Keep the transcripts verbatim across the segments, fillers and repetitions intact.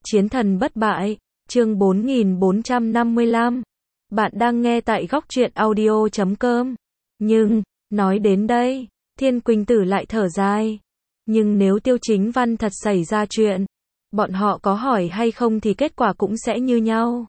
Chiến thần bất bại, chương bốn nghìn bốn trăm năm mươi lăm. Bạn đang nghe tại góc truyện audio chấm com. Nhưng, nói đến đây, Thiên Quỳnh Tử lại thở dài. Nhưng nếu Tiêu Chính Văn thật xảy ra chuyện, bọn họ có hỏi hay không thì kết quả cũng sẽ như nhau.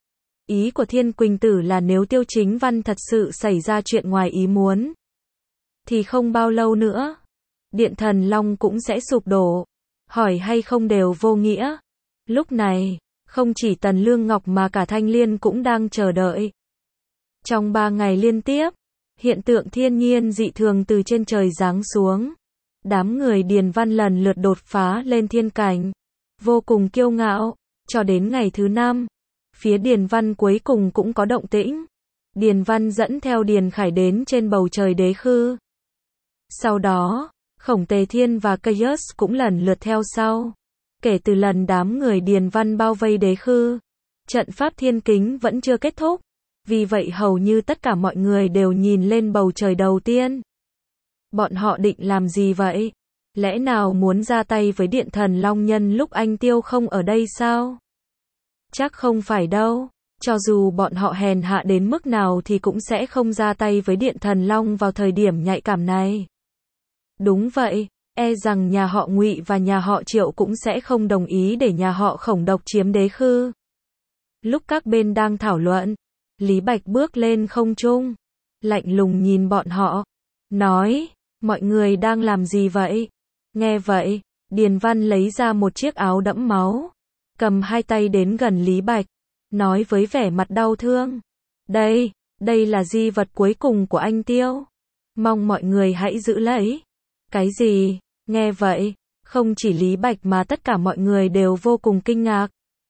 Ý của Thiên Quỳnh Tử là nếu Tiêu Chính Văn thật sự xảy ra chuyện ngoài ý muốn, thì không bao lâu nữa, Điện Thần Long cũng sẽ sụp đổ. Hỏi hay không đều vô nghĩa. Lúc này, không chỉ Tần Lương Ngọc mà cả Thanh Liên cũng đang chờ đợi. Trong ba ngày liên tiếp, hiện tượng thiên nhiên dị thường từ trên trời giáng xuống. Đám người Điền Văn lần lượt đột phá lên thiên cảnh, vô cùng kiêu ngạo. Cho đến ngày thứ năm, phía Điền Văn cuối cùng cũng có động tĩnh. Điền Văn dẫn theo Điền Khải đến trên bầu trời đế khư. Sau đó, Khổng Tề Thiên và Caius cũng lần lượt theo sau. Kể từ lần đám người Điền Văn bao vây đế khư, trận pháp thiên kính vẫn chưa kết thúc. Vì vậy hầu như tất cả mọi người đều nhìn lên bầu trời đầu tiên. Bọn họ định làm gì vậy? Lẽ nào muốn ra tay với Điện Thần Long nhân lúc anh Tiêu không ở đây sao? Chắc không phải đâu. Cho dù bọn họ hèn hạ đến mức nào thì cũng sẽ không ra tay với Điện Thần Long vào thời điểm nhạy cảm này. Đúng vậy, e rằng nhà họ Ngụy và nhà họ Triệu cũng sẽ không đồng ý để nhà họ Khổng độc chiếm đế khư. Lúc các bên đang thảo luận, Lý Bạch bước lên không trung, lạnh lùng nhìn bọn họ, nói, mọi người đang làm gì vậy? Nghe vậy, Điền Văn lấy ra một chiếc áo đẫm máu, cầm hai tay đến gần Lý Bạch, nói với vẻ mặt đau thương, đây, đây là di vật cuối cùng của anh Tiêu. Mong mọi người hãy giữ lấy. Cái gì? Nghe vậy, không chỉ Lý Bạch mà tất cả mọi người đều vô cùng kinh ngạc.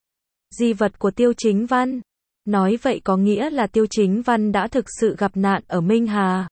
Di vật của Tiêu Chính Văn. Nói vậy có nghĩa là Tiêu Chính Văn đã thực sự gặp nạn ở Minh Hà.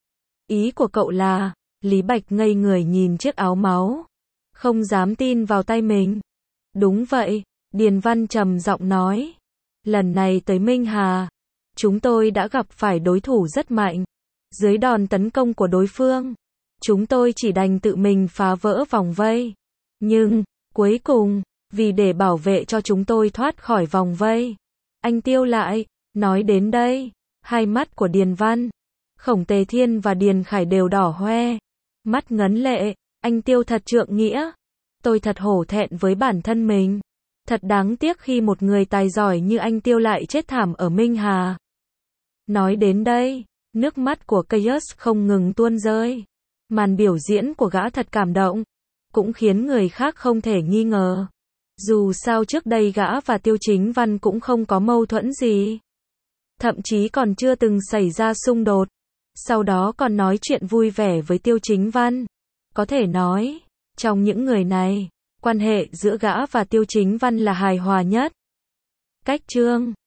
Ý của cậu là, Lý Bạch ngây người nhìn chiếc áo máu, không dám tin vào tay mình. Đúng vậy, Điền Văn trầm giọng nói. Lần này tới Minh Hà, chúng tôi đã gặp phải đối thủ rất mạnh. Dưới đòn tấn công của đối phương, chúng tôi chỉ đành tự mình phá vỡ vòng vây. Nhưng, cuối cùng, vì để bảo vệ cho chúng tôi thoát khỏi vòng vây, anh Tiêu lại, nói đến đây, hai mắt của Điền Văn, Khổng Tề Thiên và Điền Khải đều đỏ hoe, mắt ngấn lệ, anh Tiêu thật trượng nghĩa. Tôi thật hổ thẹn với bản thân mình. Thật đáng tiếc khi một người tài giỏi như anh Tiêu lại chết thảm ở Minh Hà. Nói đến đây, nước mắt của Caius không ngừng tuôn rơi. Màn biểu diễn của gã thật cảm động, cũng khiến người khác không thể nghi ngờ. Dù sao trước đây gã và Tiêu Chính Văn cũng không có mâu thuẫn gì. Thậm chí còn chưa từng xảy ra xung đột. Sau đó còn nói chuyện vui vẻ với Tiêu Chính Văn. Có thể nói, trong những người này, quan hệ giữa gã và Tiêu Chính Văn là hài hòa nhất. Cách chương